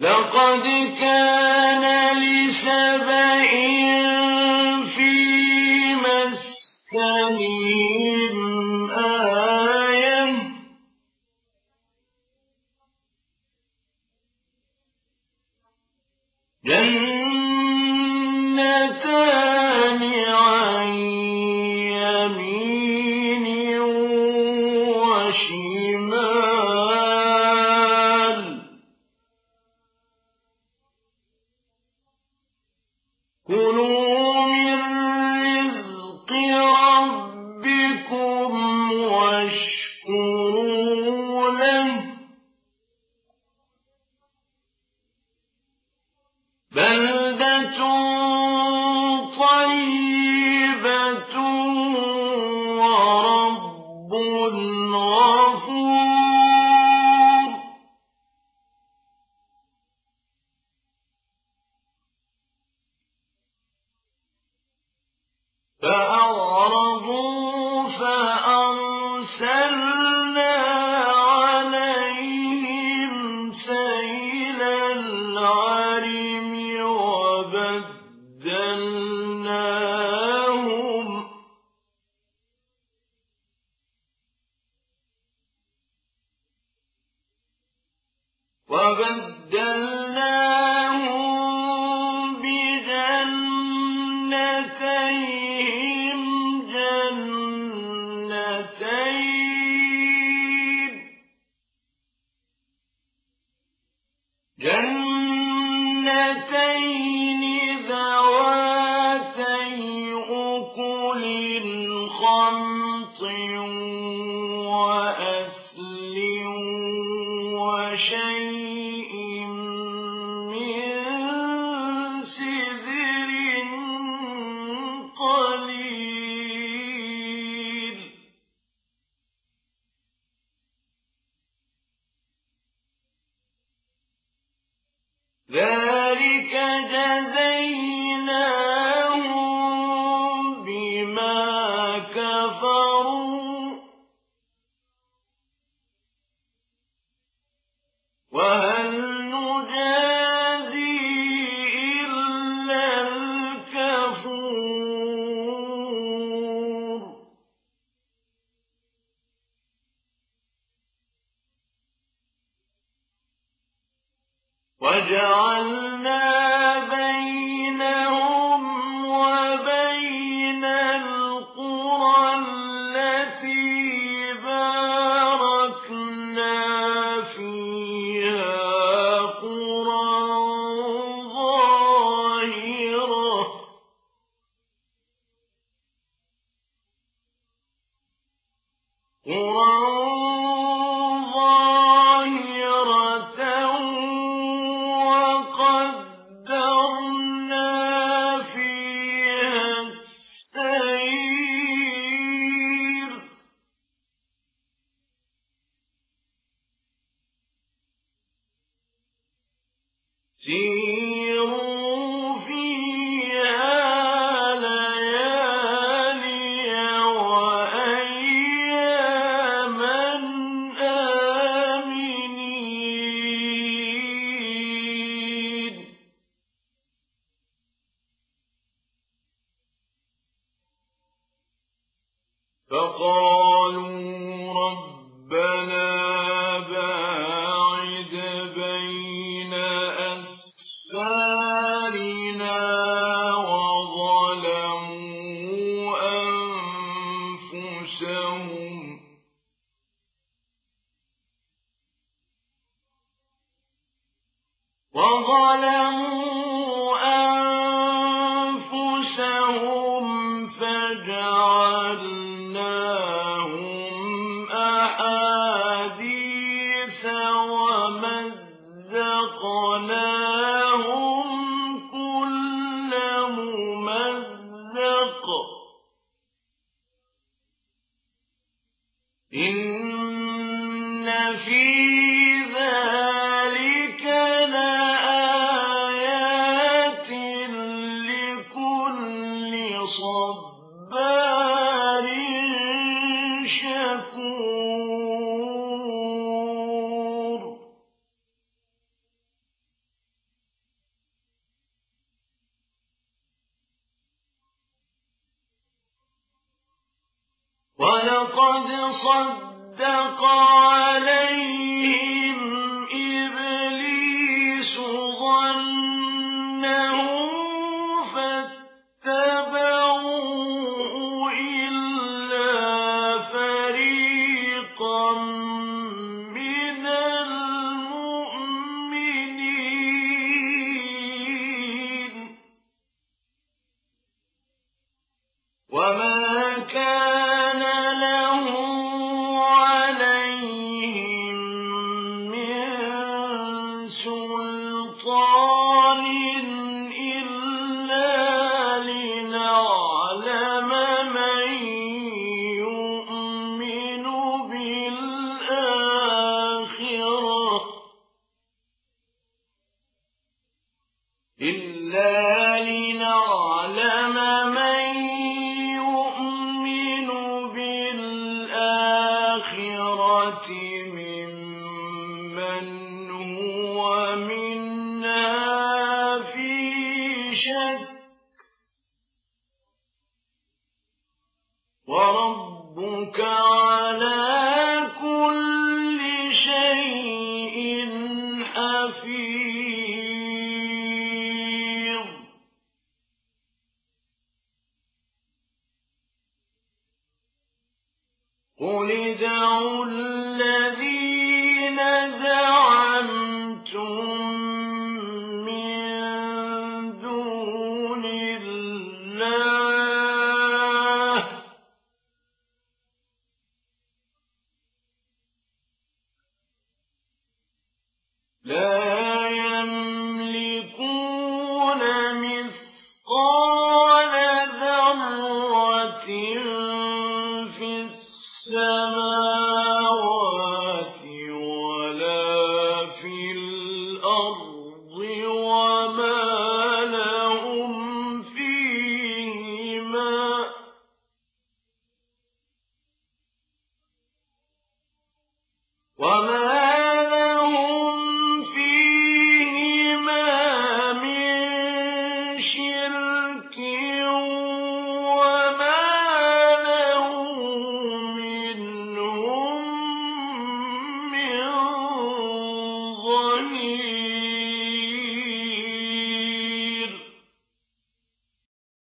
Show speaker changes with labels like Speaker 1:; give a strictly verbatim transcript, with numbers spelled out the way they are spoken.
Speaker 1: لقد كان لسبإ في مسكنهم آية جنتان عن يمين وشمال كلوا من رزق ربكم واشكروا له بلدة طيبة ورب غفور فأعرضوا فأرسلنا عليهم سيل العرم وبدلناهم وبدلناهم بجنتيهم جنتين جنتين ذواتي أكل خمط وأثل وشيء من سدر قليل ذلك جزيناهم بما كفروا وهل نجازي إلا الكفور وجعلنا بينهم وبين القرى التي باركنا فيها قرى ظاهرة قرى ظاهرة وقدرنا فيها السير سيروا فيها ليالي وأياما آمنين فقالوا ربنا باعد بين أسفارنا وظلموا أنفسهم وظلموا أنفسهم فجعلناهم أحاديث ومزقناهم كل ممزق إن في ذلك لآيات لكل صبار شكور ولقد صدق عليهم إبليس ظنه فاتبعوه إلا فريقا من المؤمنين وما كان له عليهم من سلطان إلا لنعلم من يؤمن بالآخرة إلا لنعلم من يؤمن بالآخرة ممن هو منها في شك وربك على كل شيء حفيظ قل ادعوا الذين زعمتم من دون الله لا يملكون مثقال ذرة في السماوات ولا في الأرض وما لهم فيهما وما